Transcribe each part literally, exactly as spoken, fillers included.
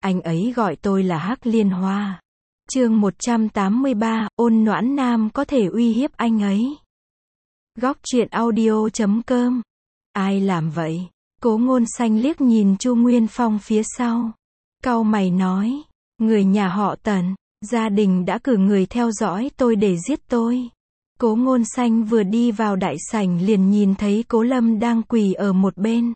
Anh ấy gọi tôi là Hắc Liên Hoa. Chương một trăm tám mươi ba, Ôn Noãn Nam có thể uy hiếp anh ấy. Góc truyện audio chấm com. Ai làm vậy? Cố Ngôn Xanh liếc nhìn Chu Nguyên Phong phía sau. Cau mày nói, người nhà họ Tần, gia đình đã cử người theo dõi tôi để giết tôi. Cố Ngôn Xanh vừa đi vào đại sảnh liền nhìn thấy Cố Lâm đang quỳ ở một bên.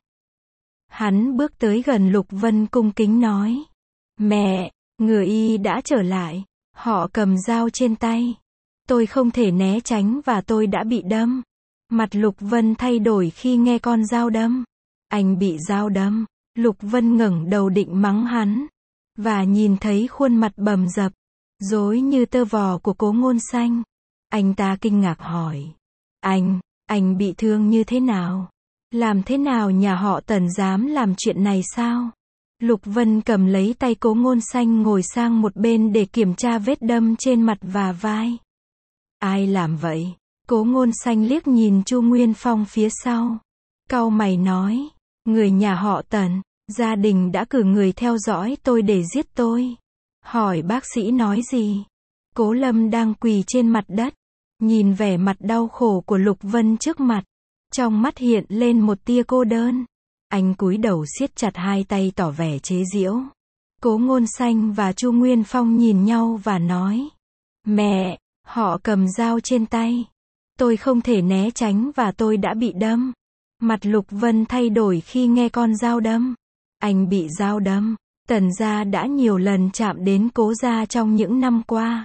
Hắn bước tới gần Lục Vân cung kính nói, mẹ, ngựa y đã trở lại. Họ cầm dao trên tay. Tôi không thể né tránh và tôi đã bị đâm. Mặt Lục Vân thay đổi khi nghe con dao đâm. Anh bị dao đâm. Lục Vân ngẩng đầu định mắng hắn. Và nhìn thấy khuôn mặt bầm dập, rối như tơ vò của Cố Ngôn Xanh. Anh ta kinh ngạc hỏi. Anh, anh bị thương như thế nào? Làm thế nào nhà họ Tần dám làm chuyện này sao? Lục Vân cầm lấy tay Cố Ngôn Xanh ngồi sang một bên để kiểm tra vết đâm trên mặt và vai. Ai làm vậy? Cố Ngôn Xanh liếc nhìn Chu Nguyên Phong phía sau. Cau mày nói, người nhà họ Tần, gia đình đã cử người theo dõi tôi để giết tôi. Hỏi bác sĩ nói gì? Cố Lâm đang quỳ trên mặt đất, nhìn vẻ mặt đau khổ của Lục Vân trước mặt. Trong mắt hiện lên một tia cô đơn. Anh cúi đầu siết chặt hai tay tỏ vẻ chế giễu. Cố Ngôn Xanh và Chu Nguyên Phong nhìn nhau và nói, mẹ, họ cầm dao trên tay. Tôi không thể né tránh và tôi đã bị đâm. Mặt Lục Vân thay đổi khi nghe con dao đâm. Anh bị dao đâm. Tần gia đã nhiều lần chạm đến Cố gia trong những năm qua.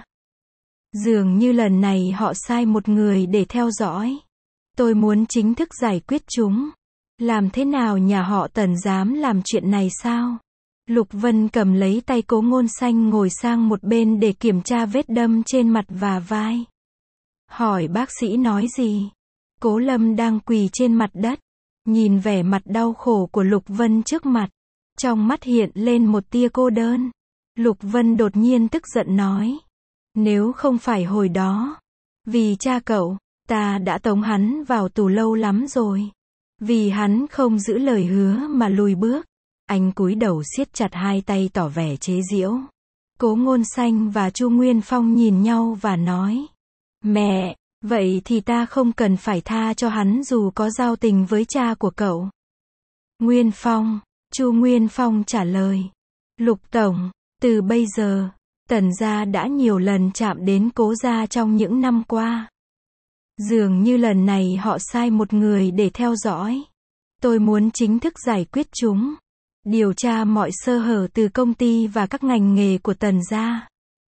Dường như lần này họ sai một người để theo dõi. Tôi muốn chính thức giải quyết chúng. Làm thế nào nhà họ Tần dám làm chuyện này sao? Lục Vân cầm lấy tay Cố Ngôn Xanh ngồi sang một bên để kiểm tra vết đâm trên mặt và vai. Hỏi bác sĩ nói gì? Cố Lâm đang quỳ trên mặt đất, nhìn vẻ mặt đau khổ của Lục Vân trước mặt. Trong mắt hiện lên một tia cô đơn. Lục Vân đột nhiên tức giận nói, nếu không phải hồi đó, vì cha cậu, ta đã tống hắn vào tù lâu lắm rồi. Vì hắn không giữ lời hứa mà lùi bước. Anh cúi đầu siết chặt hai tay tỏ vẻ chế giễu. Cố Ngôn Xanh và Chu Nguyên Phong nhìn nhau và nói, mẹ, vậy thì ta không cần phải tha cho hắn dù có giao tình với cha của cậu. Nguyên Phong, Chu Nguyên Phong trả lời, Lục Tổng, từ bây giờ, Tần gia đã nhiều lần chạm đến Cố gia trong những năm qua. Dường như lần này họ sai một người để theo dõi. Tôi muốn chính thức giải quyết chúng. Điều tra mọi sơ hở từ công ty và các ngành nghề của Tần gia.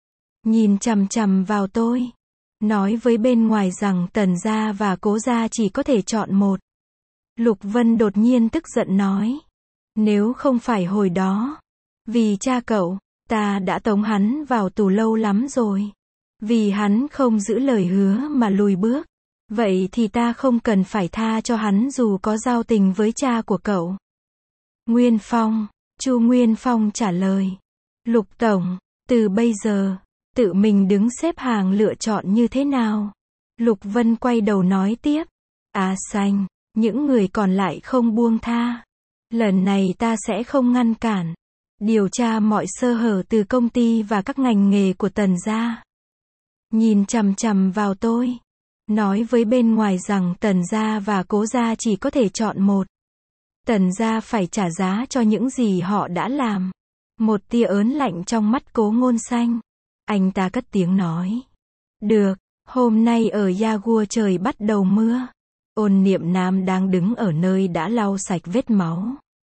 Nhìn chằm chằm vào tôi. Nói với bên ngoài rằng Tần gia và Cố gia chỉ có thể chọn một. Lục Vân đột nhiên tức giận nói. Nếu không phải hồi đó. Vì cha cậu, ta đã tống hắn vào tù lâu lắm rồi. Vì hắn không giữ lời hứa mà lùi bước. Vậy thì ta không cần phải tha cho hắn dù có giao tình với cha của cậu. Nguyên Phong, Chu Nguyên Phong trả lời. Lục Tổng, từ bây giờ, tự mình đứng xếp hàng lựa chọn như thế nào? Lục Vân quay đầu nói tiếp. À Xanh, những người còn lại không buông tha. Lần này ta sẽ không ngăn cản. Điều tra mọi sơ hở từ công ty và các ngành nghề của Tần gia. Nhìn chằm chằm vào tôi. Nói với bên ngoài rằng Tần gia và Cố gia chỉ có thể chọn một. Tần gia phải trả giá cho những gì họ đã làm. Một tia ớn lạnh trong mắt Cố Ngôn Xanh. Anh ta cất tiếng nói. Được, hôm nay ở Yaguo trời bắt đầu mưa. Ôn Niệm Nam đang đứng ở nơi đã lau sạch vết máu.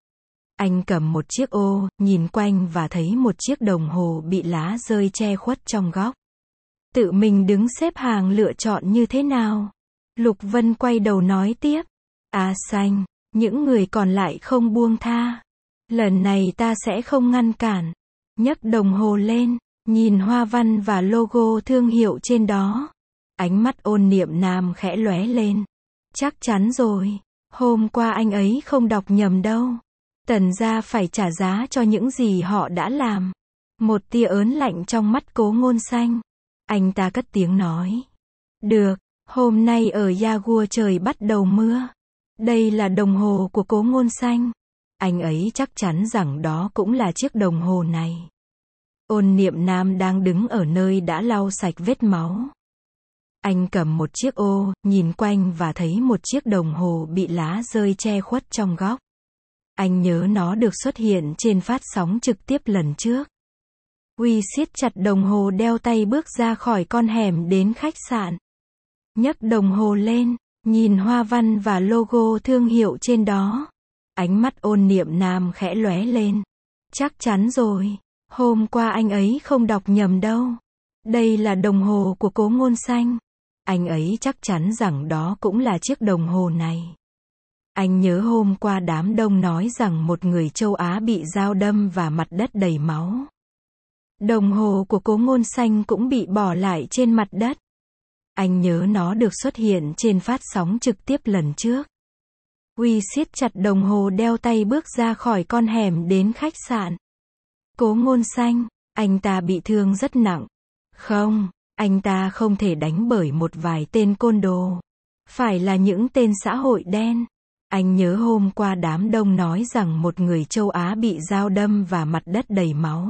Anh cầm một chiếc ô, nhìn quanh và thấy một chiếc đồng hồ bị lá rơi che khuất trong góc. Tự mình đứng xếp hàng lựa chọn như thế nào? Lục Vân quay đầu nói tiếp. À Xanh, những người còn lại không buông tha. Lần này ta sẽ không ngăn cản. Nhấc đồng hồ lên, nhìn hoa văn và logo thương hiệu trên đó. Ánh mắt Ôn Niệm Nam khẽ lóe lên. Chắc chắn rồi, hôm qua anh ấy không đọc nhầm đâu. Tần gia phải trả giá cho những gì họ đã làm. Một tia ớn lạnh trong mắt Cố Ngôn Xanh. Anh ta cất tiếng nói. Được, hôm nay ở Yaguo trời bắt đầu mưa. Đây là đồng hồ của Cố Ngôn Xanh. Anh ấy chắc chắn rằng đó cũng là chiếc đồng hồ này. Ôn Niệm Nam đang đứng ở nơi đã lau sạch vết máu. Anh cầm một chiếc ô, nhìn quanh và thấy một chiếc đồng hồ bị lá rơi che khuất trong góc. Anh nhớ nó được xuất hiện trên phát sóng trực tiếp lần trước. Huy siết chặt đồng hồ đeo tay bước ra khỏi con hẻm đến khách sạn. Nhấc đồng hồ lên, nhìn hoa văn và logo thương hiệu trên đó. Ánh mắt Ôn Niệm Nam khẽ lóe lên. Chắc chắn rồi, hôm qua anh ấy không đọc nhầm đâu. Đây là đồng hồ của Cố Ngôn Xanh. Anh ấy chắc chắn rằng đó cũng là chiếc đồng hồ này. Anh nhớ hôm qua đám đông nói rằng một người châu Á bị dao đâm và mặt đất đầy máu. Đồng hồ của Cố Ngôn Xanh cũng bị bỏ lại trên mặt đất. Anh nhớ nó được xuất hiện trên phát sóng trực tiếp lần trước. Huy siết chặt đồng hồ đeo tay bước ra khỏi con hẻm đến khách sạn. Cố Ngôn Xanh, anh ta bị thương rất nặng. Không, anh ta không thể đánh bởi một vài tên côn đồ. Phải là những tên xã hội đen. Anh nhớ hôm qua đám đông nói rằng một người châu Á bị dao đâm và mặt đất đầy máu.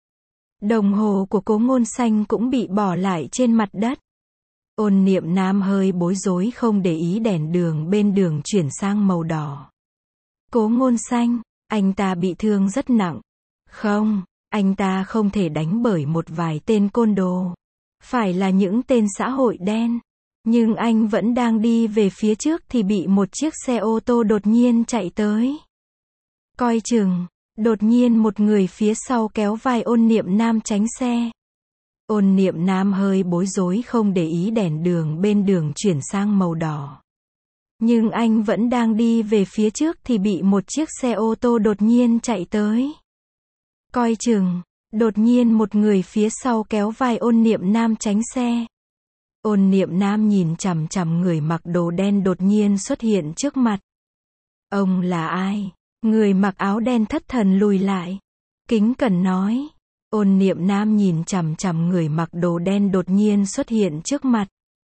Đồng hồ của Cố Ngôn Xanh cũng bị bỏ lại trên mặt đất. Ôn Niệm Nam hơi bối rối không để ý đèn đường bên đường chuyển sang màu đỏ. Cố Ngôn Xanh, anh ta bị thương rất nặng. Không, anh ta không thể đánh bởi một vài tên côn đồ. Phải là những tên xã hội đen. Nhưng anh vẫn đang đi về phía trước thì bị một chiếc xe ô tô đột nhiên chạy tới. Coi chừng, đột nhiên một người phía sau kéo vai Ôn Niệm Nam tránh xe. Ôn Niệm Nam hơi bối rối không để ý đèn đường bên đường chuyển sang màu đỏ. Nhưng anh vẫn đang đi về phía trước thì bị một chiếc xe ô tô đột nhiên chạy tới. Coi chừng, đột nhiên một người phía sau kéo vai Ôn Niệm Nam tránh xe. Ôn Niệm Nam nhìn chằm chằm người mặc đồ đen đột nhiên xuất hiện trước mặt. Ông là ai? Người mặc áo đen thất thần lùi lại. Kính cẩn nói. Ôn Niệm Nam nhìn chằm chằm người mặc đồ đen đột nhiên xuất hiện trước mặt.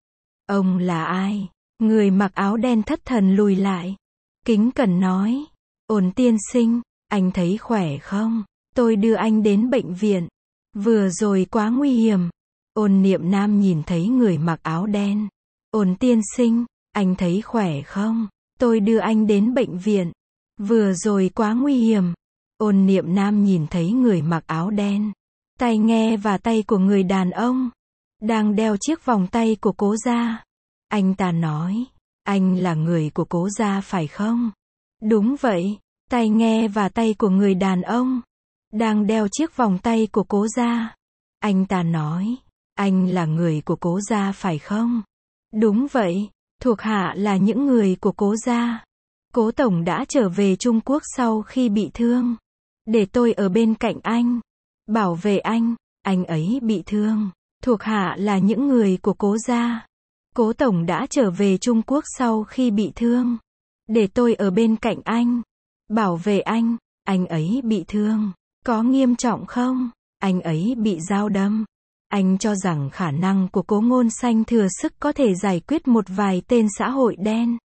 Ông là ai? Người mặc áo đen thất thần lùi lại. Kính cẩn nói. Ôn tiên sinh, anh thấy khỏe không? Tôi đưa anh đến bệnh viện. Vừa rồi quá nguy hiểm. Ôn Niệm Nam nhìn thấy người mặc áo đen. Ôn tiên sinh, anh thấy khỏe không? Tôi đưa anh đến bệnh viện. Vừa rồi quá nguy hiểm. Ôn Niệm Nam nhìn thấy người mặc áo đen. Tai nghe và tay của người đàn ông. Đang đeo chiếc vòng tay của Cố gia. Anh ta nói. Anh là người của Cố gia phải không? Đúng vậy. Tai nghe và tay của người đàn ông. Đang đeo chiếc vòng tay của Cố gia. Anh ta nói. Anh là người của Cố gia phải không? Đúng vậy. Thuộc hạ là những người của Cố gia. Cố tổng đã trở về Trung Quốc sau khi bị thương. Để tôi ở bên cạnh anh. Bảo vệ anh. Anh ấy bị thương. Thuộc hạ là những người của Cố gia. Cố tổng đã trở về Trung Quốc sau khi bị thương. Để tôi ở bên cạnh anh. Bảo vệ anh. Anh ấy bị thương. Có nghiêm trọng không? Anh ấy bị dao đâm. Anh cho rằng khả năng của Cố Ngôn Xanh thừa sức có thể giải quyết một vài tên xã hội đen.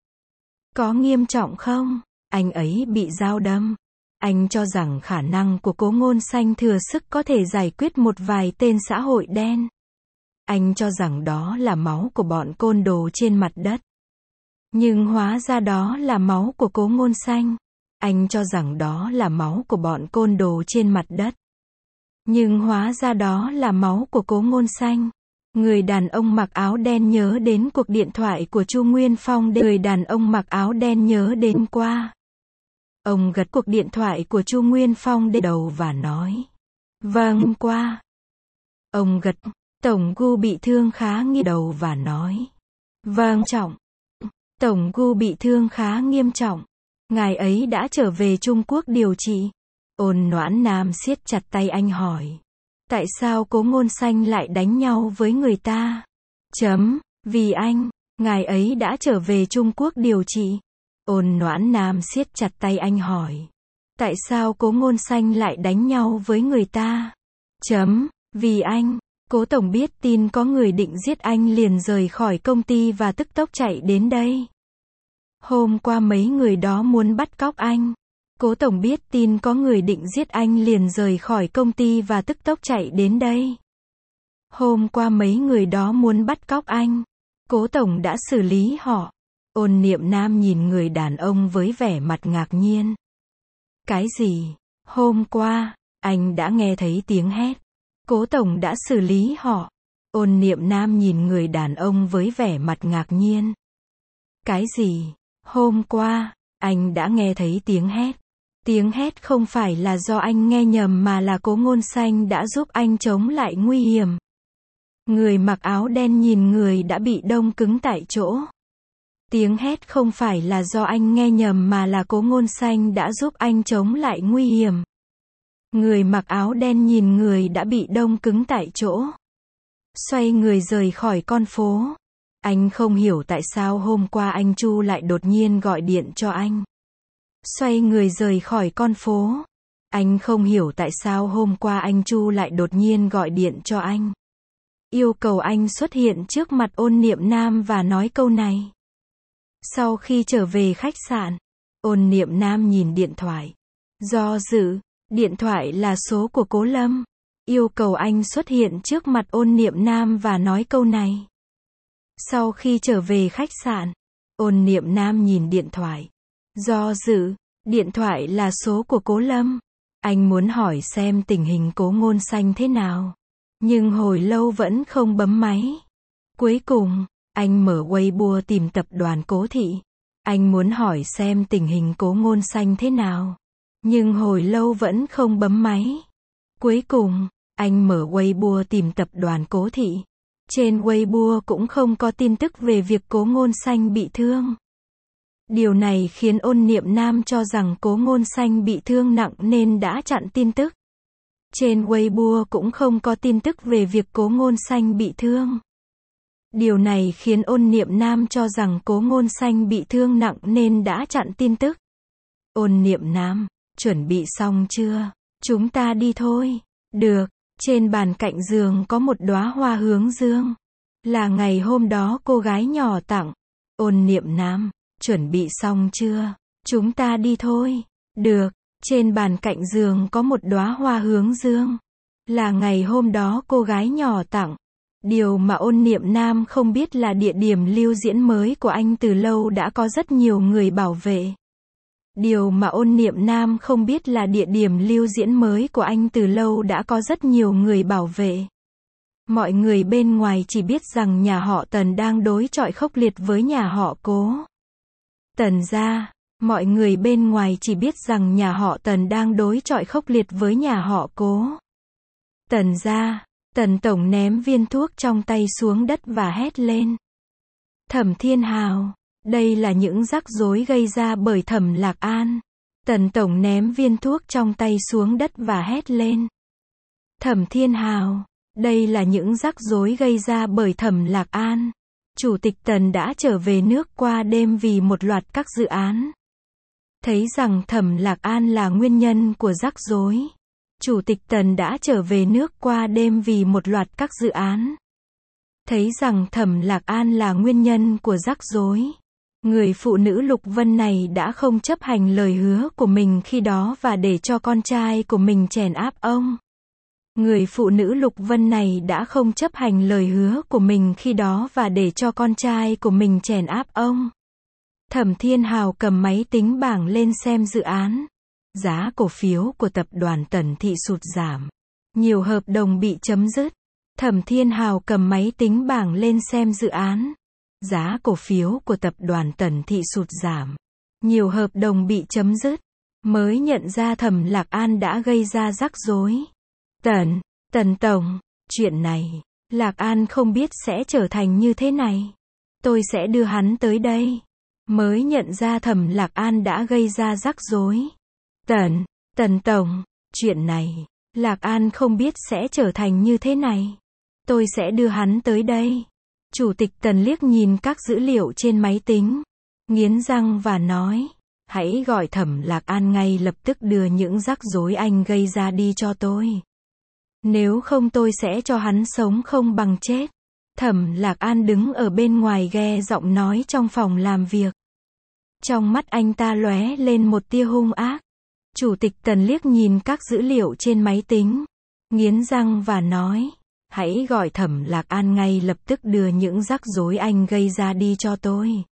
Có nghiêm trọng không? Anh ấy bị dao đâm. Anh cho rằng khả năng của Cố Ngôn Xanh thừa sức có thể giải quyết một vài tên xã hội đen. Anh cho rằng đó là máu của bọn côn đồ trên mặt đất. Nhưng hóa ra đó là máu của Cố Ngôn Xanh. Anh cho rằng đó là máu của bọn côn đồ trên mặt đất. Nhưng hóa ra đó là máu của Cố Ngôn Xanh. Người đàn ông mặc áo đen nhớ đến cuộc điện thoại của Chu Nguyên Phong để người đàn ông mặc áo đen nhớ đến qua. Ông gật cuộc điện thoại của Chu Nguyên Phong để đầu và nói. Vâng, qua. Ông gật. Tổng Gu bị thương khá nghiêm đầu và nói. Vâng, trọng. Tổng Gu bị thương khá nghiêm trọng. Ngài ấy đã trở về Trung Quốc điều trị. Ôn Noãn Nam siết chặt tay anh hỏi. Tại sao Cố Ngôn Xanh lại đánh nhau với người ta? Chấm. Vì anh. Ngài ấy đã trở về Trung Quốc điều trị. Ôn Noãn Nam siết chặt tay anh hỏi. Tại sao Cố Ngôn Xanh lại đánh nhau với người ta? Chấm. Vì anh. Cố tổng biết tin có người định giết anh liền rời khỏi công ty và tức tốc chạy đến đây. Hôm qua mấy người đó muốn bắt cóc anh. Cố tổng biết tin có người định giết anh liền rời khỏi công ty và tức tốc chạy đến đây. Hôm qua mấy người đó muốn bắt cóc anh. Cố tổng đã xử lý họ. Ôn Niệm Nam nhìn người đàn ông với vẻ mặt ngạc nhiên. Cái gì? Hôm qua, anh đã nghe thấy tiếng hét. Cố tổng đã xử lý họ. Ôn Niệm Nam nhìn người đàn ông với vẻ mặt ngạc nhiên. Cái gì? Hôm qua, anh đã nghe thấy tiếng hét. Tiếng hét không phải là do anh nghe nhầm mà là Cố Ngôn Xanh đã giúp anh chống lại nguy hiểm. Người mặc áo đen nhìn người đã bị đông cứng tại chỗ. Tiếng hét không phải là do anh nghe nhầm mà là Cố Ngôn Xanh đã giúp anh chống lại nguy hiểm. Người mặc áo đen nhìn người đã bị đông cứng tại chỗ. Xoay người rời khỏi con phố. Anh không hiểu tại sao hôm qua anh Chu lại đột nhiên gọi điện cho anh. Xoay người rời khỏi con phố. Anh không hiểu tại sao hôm qua anh Chu lại đột nhiên gọi điện cho anh. Yêu cầu anh xuất hiện trước mặt Ôn Niệm Nam và nói câu này. Sau khi trở về khách sạn, Ôn Niệm Nam nhìn điện thoại. Do dự, điện thoại là số của Cố Lâm. Yêu cầu anh xuất hiện trước mặt Ôn Niệm Nam và nói câu này. Sau khi trở về khách sạn, Ôn Niệm Nam nhìn điện thoại. Do dự, điện thoại là số của Cố Lâm. Anh muốn hỏi xem tình hình Cố Ngôn Xanh thế nào. Nhưng hồi lâu vẫn không bấm máy. Cuối cùng, anh mở Weibo tìm tập đoàn Cố Thị. Anh muốn hỏi xem tình hình Cố Ngôn Xanh thế nào. Nhưng hồi lâu vẫn không bấm máy. Cuối cùng, anh mở Weibo tìm tập đoàn Cố Thị. Trên Weibo cũng không có tin tức về việc Cố Ngôn Xanh bị thương. Điều này khiến Ôn Niệm Nam cho rằng Cố Ngôn Xanh bị thương nặng nên đã chặn tin tức. Trên Weibo cũng không có tin tức về việc Cố Ngôn Xanh bị thương. Điều này khiến Ôn Niệm Nam cho rằng Cố Ngôn Xanh bị thương nặng nên đã chặn tin tức. Ôn Niệm Nam, chuẩn bị xong chưa? Chúng ta đi thôi. Được. Trên bàn cạnh giường có một đóa hoa hướng dương. Là ngày hôm đó cô gái nhỏ tặng. Ôn Niệm Nam, chuẩn bị xong chưa? Chúng ta đi thôi. Được. Trên bàn cạnh giường có một đóa hoa hướng dương. Là ngày hôm đó cô gái nhỏ tặng. Điều mà Ôn Niệm Nam không biết là địa điểm lưu diễn mới của anh từ lâu đã có rất nhiều người bảo vệ. Điều mà Ôn Niệm Nam không biết là địa điểm lưu diễn mới của anh từ lâu đã có rất nhiều người bảo vệ. Mọi người bên ngoài chỉ biết rằng nhà họ Tần đang đối chọi khốc liệt với nhà họ Cố. Tần gia, mọi người bên ngoài chỉ biết rằng nhà họ Tần đang đối chọi khốc liệt với nhà họ Cố. Tần gia, Tần tổng ném viên thuốc trong tay xuống đất và hét lên. Thẩm Thiên Hào, đây là những rắc rối gây ra bởi Thẩm Lạc An. Tần tổng ném viên thuốc trong tay xuống đất và hét lên. Thẩm Thiên Hào, đây là những rắc rối gây ra bởi Thẩm Lạc An. Chủ tịch Tần đã trở về nước qua đêm vì một loạt các dự án. Thấy rằng Thẩm Lạc An là nguyên nhân của rắc rối. Chủ tịch Tần đã trở về nước qua đêm vì một loạt các dự án. Thấy rằng Thẩm Lạc An là nguyên nhân của rắc rối. Người phụ nữ Lục Vân này đã không chấp hành lời hứa của mình khi đó và để cho con trai của mình chèn áp ông. Người phụ nữ Lục Vân này đã không chấp hành lời hứa của mình khi đó và để cho con trai của mình chèn áp ông. Thẩm Thiên Hào cầm máy tính bảng lên xem dự án. Giá cổ phiếu của tập đoàn Tần Thị sụt giảm. Nhiều hợp đồng bị chấm dứt. Thẩm Thiên Hào cầm máy tính bảng lên xem dự án. Giá cổ phiếu của tập đoàn Tần Thị sụt giảm. Nhiều hợp đồng bị chấm dứt. Mới nhận ra Thẩm Lạc An đã gây ra rắc rối. Tần, Tần Tổng, chuyện này, Lạc An không biết sẽ trở thành như thế này. Tôi sẽ đưa hắn tới đây. Mới nhận ra Thẩm Lạc An đã gây ra rắc rối. Tần, Tần Tổng, chuyện này, Lạc An không biết sẽ trở thành như thế này. Tôi sẽ đưa hắn tới đây. Chủ tịch Tần liếc nhìn các dữ liệu trên máy tính, nghiến răng và nói, hãy gọi Thẩm Lạc An ngay lập tức đưa những rắc rối anh gây ra đi cho tôi. Nếu không tôi sẽ cho hắn sống không bằng chết. Thẩm Lạc An đứng ở bên ngoài ghe giọng nói trong phòng làm việc. Trong mắt anh ta lóe lên một tia hung ác. Chủ tịch Tần liếc nhìn các dữ liệu trên máy tính, nghiến răng và nói, hãy gọi Thẩm Lạc An ngay lập tức đưa những rắc rối anh gây ra đi cho tôi.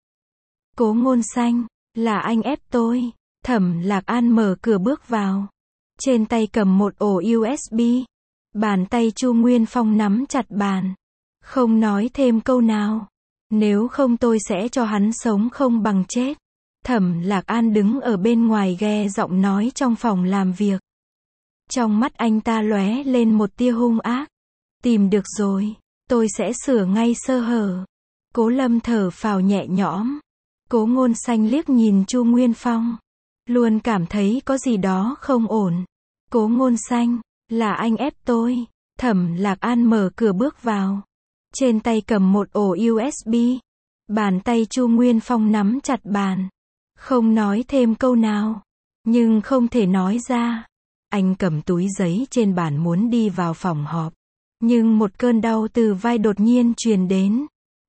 Cố Ngôn Xanh, là anh ép tôi. Thẩm Lạc An mở cửa bước vào. Trên tay cầm một ổ u ét bê. Bàn tay Chu Nguyên Phong nắm chặt bàn. Không nói thêm câu nào. Nếu không tôi sẽ cho hắn sống không bằng chết. Thẩm Lạc An đứng ở bên ngoài ghe giọng nói trong phòng làm việc. Trong mắt anh ta lóe lên một tia hung ác. Tìm được rồi, tôi sẽ sửa ngay sơ hở. Cố Lâm thở phào nhẹ nhõm. Cố Ngôn Xanh liếc nhìn Chu Nguyên Phong. Luôn cảm thấy có gì đó không ổn. Cố Ngôn Xanh, là anh ép tôi. Thẩm Lạc An mở cửa bước vào. Trên tay cầm một ổ u ét bê. Bàn tay Chu Nguyên Phong nắm chặt bàn. Không nói thêm câu nào. Nhưng không thể nói ra. Anh cầm túi giấy trên bàn muốn đi vào phòng họp. Nhưng một cơn đau từ vai đột nhiên truyền đến.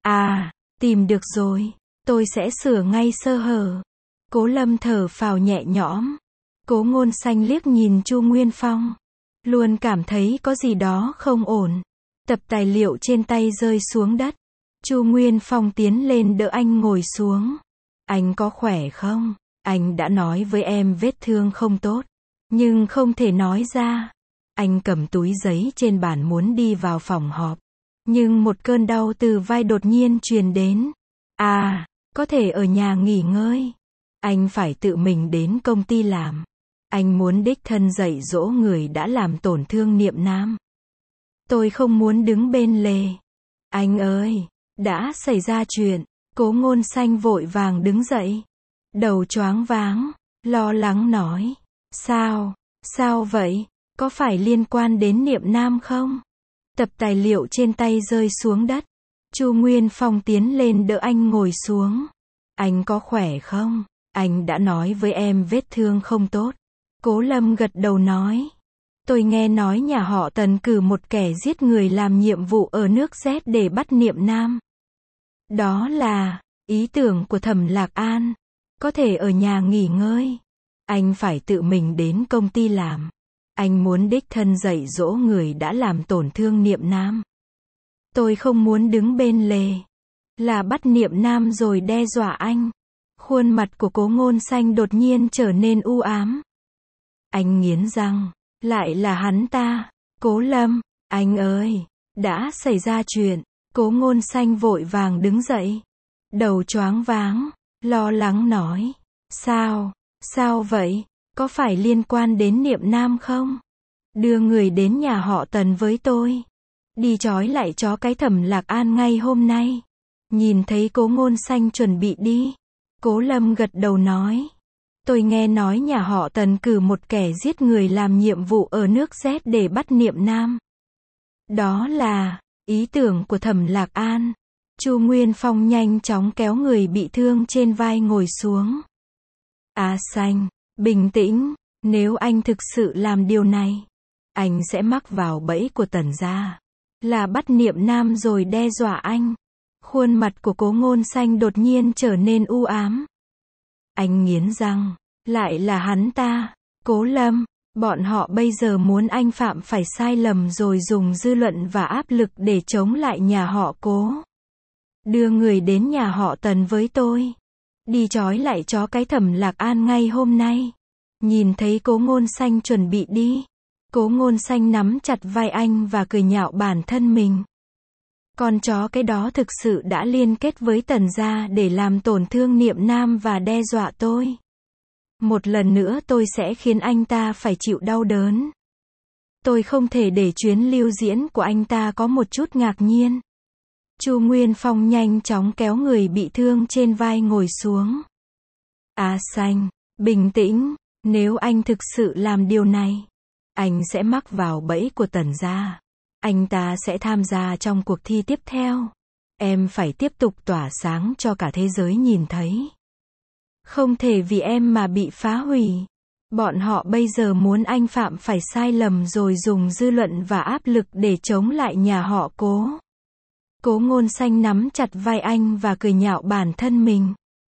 À, tìm được rồi. Tôi sẽ sửa ngay sơ hở. Cố Lâm thở phào nhẹ nhõm. Cố Ngôn Xanh liếc nhìn Chu Nguyên Phong. Luôn cảm thấy có gì đó không ổn. Tập tài liệu trên tay rơi xuống đất. Chu Nguyên Phong tiến lên đỡ anh ngồi xuống. Anh có khỏe không? Anh đã nói với em vết thương không tốt. Nhưng không thể nói ra. Anh cầm túi giấy trên bàn muốn đi vào phòng họp. Nhưng một cơn đau từ vai đột nhiên truyền đến. À, có thể ở nhà nghỉ ngơi. Anh phải tự mình đến công ty làm. Anh muốn đích thân dạy dỗ người đã làm tổn thương Niệm Nam. Tôi không muốn đứng bên lề. Anh ơi, đã xảy ra chuyện. Cố Ngôn Xanh vội vàng đứng dậy. Đầu choáng váng, lo lắng nói. Sao, sao vậy? Có phải liên quan đến Niệm Nam không? Tập tài liệu trên tay rơi xuống đất. Chu Nguyên Phong tiến lên đỡ anh ngồi xuống. Anh có khỏe không? Anh đã nói với em vết thương không tốt. Cố Lâm gật đầu nói. Tôi nghe nói nhà họ Tần cử một kẻ giết người làm nhiệm vụ ở nước Z để bắt Niệm Nam. Đó là ý tưởng của Thẩm Lạc An. Có thể ở nhà nghỉ ngơi. Anh phải tự mình đến công ty làm. Anh muốn đích thân dạy dỗ người đã làm tổn thương Niệm Nam. Tôi không muốn đứng bên lề. Là bắt Niệm Nam rồi đe dọa anh. Khuôn mặt của Cố Ngôn Xanh đột nhiên trở nên u ám. Anh nghiến răng. Lại là hắn ta. Cố Lâm, anh ơi, đã xảy ra chuyện. Cố Ngôn Xanh vội vàng đứng dậy. Đầu choáng váng, lo lắng nói. Sao, sao vậy? Có phải liên quan đến Niệm Nam không? Đưa người đến nhà họ Tần với tôi. Đi trói lại chó cái Thẩm Lạc An ngay hôm nay. Nhìn thấy Cố Ngôn Xanh chuẩn bị đi. Cố Lâm gật đầu nói. Tôi nghe nói nhà họ Tần cử một kẻ giết người làm nhiệm vụ ở nước Z để bắt Niệm Nam. Đó là ý tưởng của Thẩm Lạc An. Chu Nguyên Phong nhanh chóng kéo người bị thương trên vai ngồi xuống. À Xanh, bình tĩnh, nếu anh thực sự làm điều này, anh sẽ mắc vào bẫy của Tần gia. Là bắt Niệm Nam rồi đe dọa anh. Khuôn mặt của Cố Ngôn Xanh đột nhiên trở nên u ám. Anh nghiến răng. Lại là hắn ta. Cố Lâm, bọn họ bây giờ muốn anh phạm phải sai lầm rồi dùng dư luận và áp lực để chống lại nhà họ Cố. Đưa người đến nhà họ Tần với tôi. Đi trói lại chó cái Thẩm Lạc An ngay hôm nay. Nhìn thấy Cố Ngôn Xanh chuẩn bị đi. Cố Ngôn Xanh nắm chặt vai anh và cười nhạo bản thân mình. Con chó cái đó thực sự đã liên kết với Tần gia để làm tổn thương Niệm Nam và đe dọa tôi. Một lần nữa tôi sẽ khiến anh ta phải chịu đau đớn. Tôi không thể để chuyến lưu diễn của anh ta có một chút ngạc nhiên. Chu Nguyên Phong nhanh chóng kéo người bị thương trên vai ngồi xuống. À Xanh, bình tĩnh, nếu anh thực sự làm điều này, anh sẽ mắc vào bẫy của Tần gia. Anh ta sẽ tham gia trong cuộc thi tiếp theo. Em phải tiếp tục tỏa sáng cho cả thế giới nhìn thấy. Không thể vì em mà bị phá hủy. Bọn họ bây giờ muốn anh phạm phải sai lầm rồi dùng dư luận và áp lực để chống lại nhà họ Cố. Cố Ngôn Xanh nắm chặt vai anh và cười nhạo bản thân mình.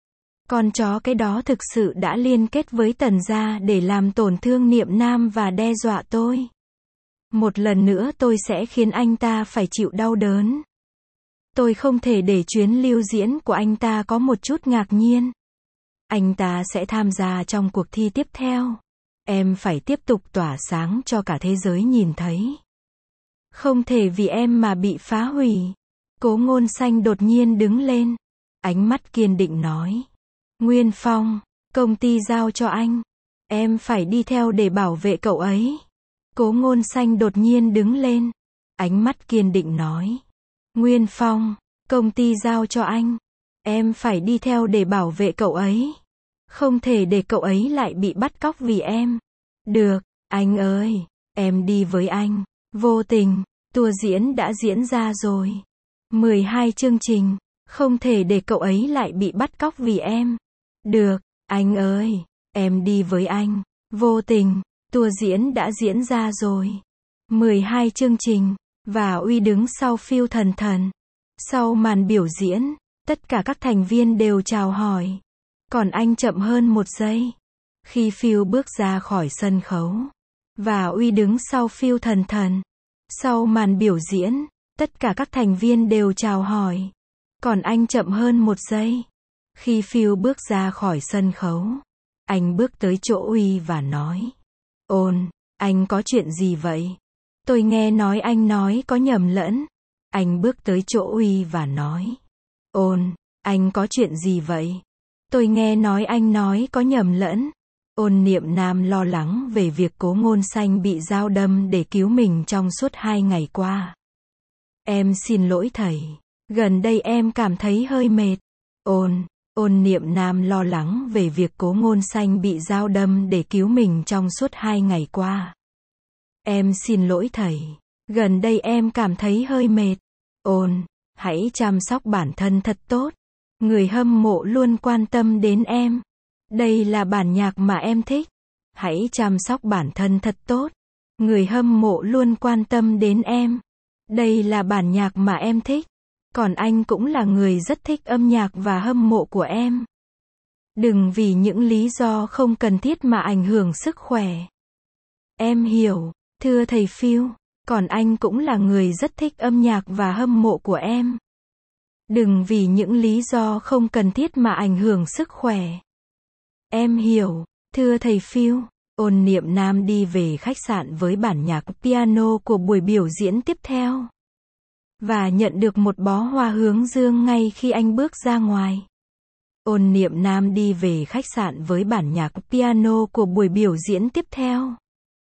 Con chó cái đó thực sự đã liên kết với Tần gia để làm tổn thương Niệm Nam và đe dọa tôi. Một lần nữa tôi sẽ khiến anh ta phải chịu đau đớn. Tôi không thể để chuyến lưu diễn của anh ta có một chút ngạc nhiên. Anh ta sẽ tham gia trong cuộc thi tiếp theo. Em phải tiếp tục tỏa sáng cho cả thế giới nhìn thấy. Không thể vì em mà bị phá hủy. Cố Ngôn Xanh đột nhiên đứng lên. Ánh mắt kiên định nói. Nguyên Phong, công ty giao cho anh. Em phải đi theo để bảo vệ cậu ấy. Cố Ngôn Xanh đột nhiên đứng lên. Ánh mắt kiên định nói. Nguyên Phong, công ty giao cho anh. Em phải đi theo để bảo vệ cậu ấy. Không thể để cậu ấy lại bị bắt cóc vì em. Được, anh ơi, em đi với anh. Vô tình, tour diễn đã diễn ra rồi. mười hai chương trình, không thể để cậu ấy lại bị bắt cóc vì em. Được, anh ơi, em đi với anh. Vô tình, tour diễn đã diễn ra rồi. mười hai chương trình, và Uy đứng sau Phil thần thần. Sau màn biểu diễn, tất cả các thành viên đều chào hỏi. Còn anh chậm hơn một giây. Khi Phil bước ra khỏi sân khấu, và Uy đứng sau Phil thần thần. Sau màn biểu diễn, tất cả các thành viên đều chào hỏi. Còn anh chậm hơn một giây. Khi Phil bước ra khỏi sân khấu, anh bước tới chỗ Uy và nói. Ôn, anh có chuyện gì vậy? Tôi nghe nói anh nói có nhầm lẫn. Anh bước tới chỗ Uy và nói. Ôn, anh có chuyện gì vậy? Tôi nghe nói anh nói có nhầm lẫn. Ôn Niệm Nam lo lắng về việc Cố Ngôn Xanh bị dao đâm để cứu mình trong suốt hai ngày qua. Em xin lỗi thầy. Gần đây em cảm thấy hơi mệt. Ôn, ôn Niệm Nam lo lắng về việc Cố Ngôn Xanh bị dao đâm để cứu mình trong suốt hai ngày qua. Em xin lỗi thầy. Gần đây em cảm thấy hơi mệt. Ôn, hãy chăm sóc bản thân thật tốt. Người hâm mộ luôn quan tâm đến em. Đây là bản nhạc mà em thích. Hãy chăm sóc bản thân thật tốt. Người hâm mộ luôn quan tâm đến em. Đây là bản nhạc mà em thích. Còn anh cũng là người rất thích âm nhạc và hâm mộ của em. Đừng vì những lý do không cần thiết mà ảnh hưởng sức khỏe. Em hiểu, thưa thầy Phil. Còn anh cũng là người rất thích âm nhạc và hâm mộ của em. Đừng vì những lý do không cần thiết mà ảnh hưởng sức khỏe. Em hiểu, thưa thầy Phil. Ôn Niệm Nam đi về khách sạn với bản nhạc piano của buổi biểu diễn tiếp theo. Và nhận được một bó hoa hướng dương ngay khi anh bước ra ngoài. Ôn Niệm Nam đi về khách sạn với bản nhạc piano của buổi biểu diễn tiếp theo.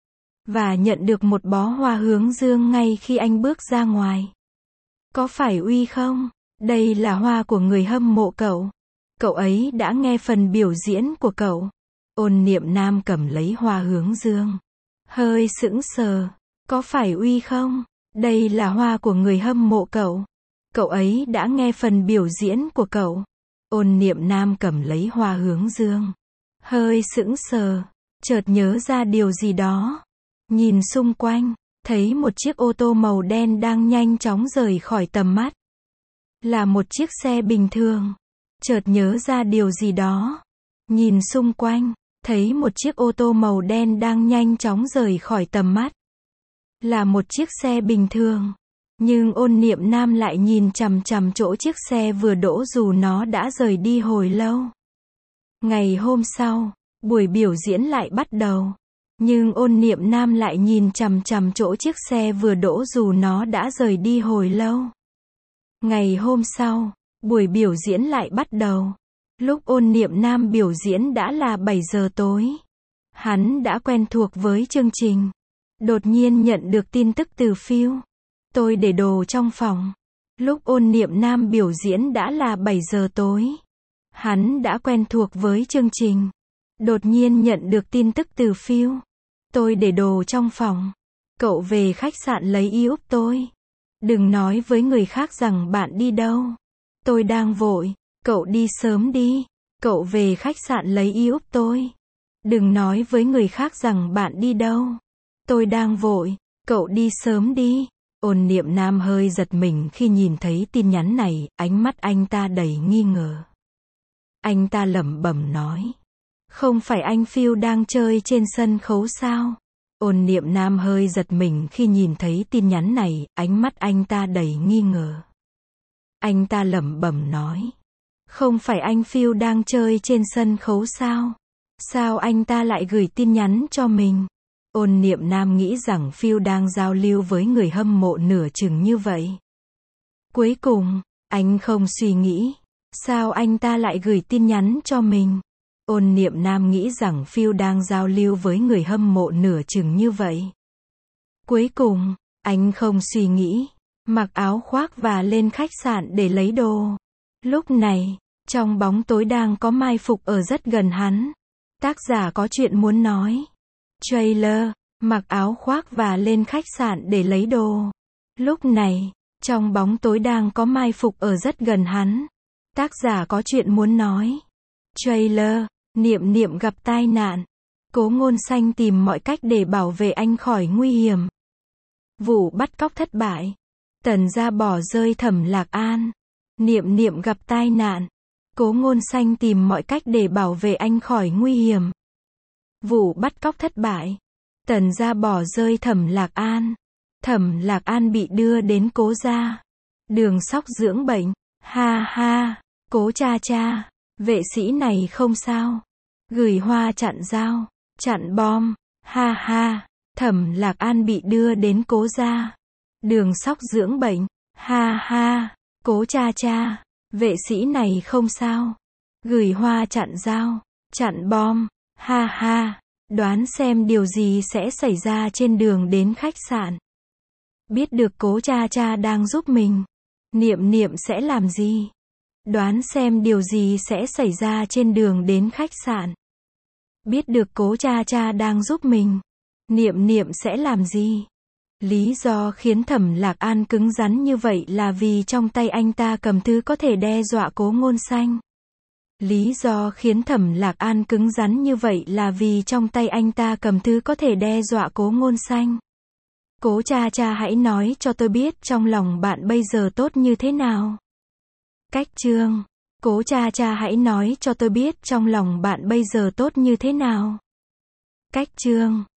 Và nhận được một bó hoa hướng dương ngay khi anh bước ra ngoài. Có phải Uy không? Đây là hoa của người hâm mộ cậu. Cậu ấy đã nghe phần biểu diễn của cậu. Ôn Niệm Nam cầm lấy hoa hướng dương. Hơi sững sờ. Có phải Uy không? Đây là hoa của người hâm mộ cậu. Cậu ấy đã nghe phần biểu diễn của cậu. Ôn Niệm Nam cầm lấy hoa hướng dương. Hơi sững sờ. Chợt nhớ ra điều gì đó. Nhìn xung quanh, thấy một chiếc ô tô màu đen đang nhanh chóng rời khỏi tầm mắt. Là một chiếc xe bình thường. Chợt nhớ ra điều gì đó. Nhìn xung quanh, thấy một chiếc ô tô màu đen đang nhanh chóng rời khỏi tầm mắt. Là một chiếc xe bình thường. Nhưng Ôn Niệm Nam lại nhìn chằm chằm chỗ chiếc xe vừa đỗ dù nó đã rời đi hồi lâu. Ngày hôm sau, buổi biểu diễn lại bắt đầu. Nhưng Ôn Niệm Nam lại nhìn chằm chằm chỗ chiếc xe vừa đỗ dù nó đã rời đi hồi lâu. Ngày hôm sau, buổi biểu diễn lại bắt đầu. Lúc Ôn Niệm Nam biểu diễn đã là bảy giờ tối. Hắn đã quen thuộc với chương trình. Đột nhiên nhận được tin tức từ Phil. Tôi để đồ trong phòng. Lúc Ôn Niệm Nam biểu diễn đã là bảy giờ tối. Hắn đã quen thuộc với chương trình. Đột nhiên nhận được tin tức từ Phil. Tôi để đồ trong phòng. Cậu về khách sạn lấy y úp tôi. Đừng nói với người khác rằng bạn đi đâu. Tôi đang vội. Cậu đi sớm đi. Cậu về khách sạn lấy y úp tôi. Đừng nói với người khác rằng bạn đi đâu. Tôi đang vội. Cậu đi sớm đi. Ôn Niệm Nam hơi giật mình khi nhìn thấy tin nhắn này, ánh mắt anh ta đầy nghi ngờ. Anh ta lẩm bẩm nói. Không phải anh Phil đang chơi trên sân khấu sao? Ôn Niệm Nam hơi giật mình khi nhìn thấy tin nhắn này, ánh mắt anh ta đầy nghi ngờ. Anh ta lẩm bẩm nói. Không phải anh Phil đang chơi trên sân khấu sao? Sao anh ta lại gửi tin nhắn cho mình? Ôn Niệm Nam nghĩ rằng Phil đang giao lưu với người hâm mộ nửa chừng như vậy. Cuối cùng, anh không suy nghĩ. Sao anh ta lại gửi tin nhắn cho mình? Ôn Niệm Nam nghĩ rằng Phil đang giao lưu với người hâm mộ nửa chừng như vậy. Cuối cùng, anh không suy nghĩ. Mặc áo khoác và lên khách sạn để lấy đồ. Lúc này, trong bóng tối đang có mai phục ở rất gần hắn. Tác giả có chuyện muốn nói. Trailer, mặc áo khoác và lên khách sạn để lấy đồ. Lúc này, trong bóng tối đang có mai phục ở rất gần hắn. Tác giả có chuyện muốn nói. Trailer, Niệm Niệm gặp tai nạn. Cố Ngôn Xanh tìm mọi cách để bảo vệ anh khỏi nguy hiểm. Vụ bắt cóc thất bại. Tần gia bỏ rơi Thẩm Lạc An. Niệm Niệm gặp tai nạn. Cố Ngôn Xanh tìm mọi cách để bảo vệ anh khỏi nguy hiểm. Vụ bắt cóc thất bại. Tần gia bỏ rơi Thẩm Lạc An. Thẩm Lạc An bị đưa đến Cố gia. Đường Sóc dưỡng bệnh. Ha ha, Cố cha cha, vệ sĩ này không sao. Gửi hoa chặn dao, chặn bom. Ha ha, Thẩm Lạc An bị đưa đến Cố gia. Đường Sóc dưỡng bệnh. Ha ha, Cố cha cha, vệ sĩ này không sao. Gửi hoa chặn dao, chặn bom. Ha ha, đoán xem điều gì sẽ xảy ra trên đường đến khách sạn. Biết được Cố cha cha đang giúp mình. Niệm Niệm sẽ làm gì? Đoán xem điều gì sẽ xảy ra trên đường đến khách sạn. Biết được Cố cha cha đang giúp mình. Niệm Niệm sẽ làm gì? Lý do khiến Thẩm Lạc An cứng rắn như vậy là vì trong tay anh ta cầm thứ có thể đe dọa Cố Ngôn Xanh. Lý do khiến Thẩm Lạc An cứng rắn như vậy là vì trong tay anh ta cầm thứ có thể đe dọa Cố Ngôn Xanh. Cố cha cha hãy nói cho tôi biết trong lòng bạn bây giờ tốt như thế nào. Cách chương. Cố cha cha hãy nói cho tôi biết trong lòng bạn bây giờ tốt như thế nào. Cách chương.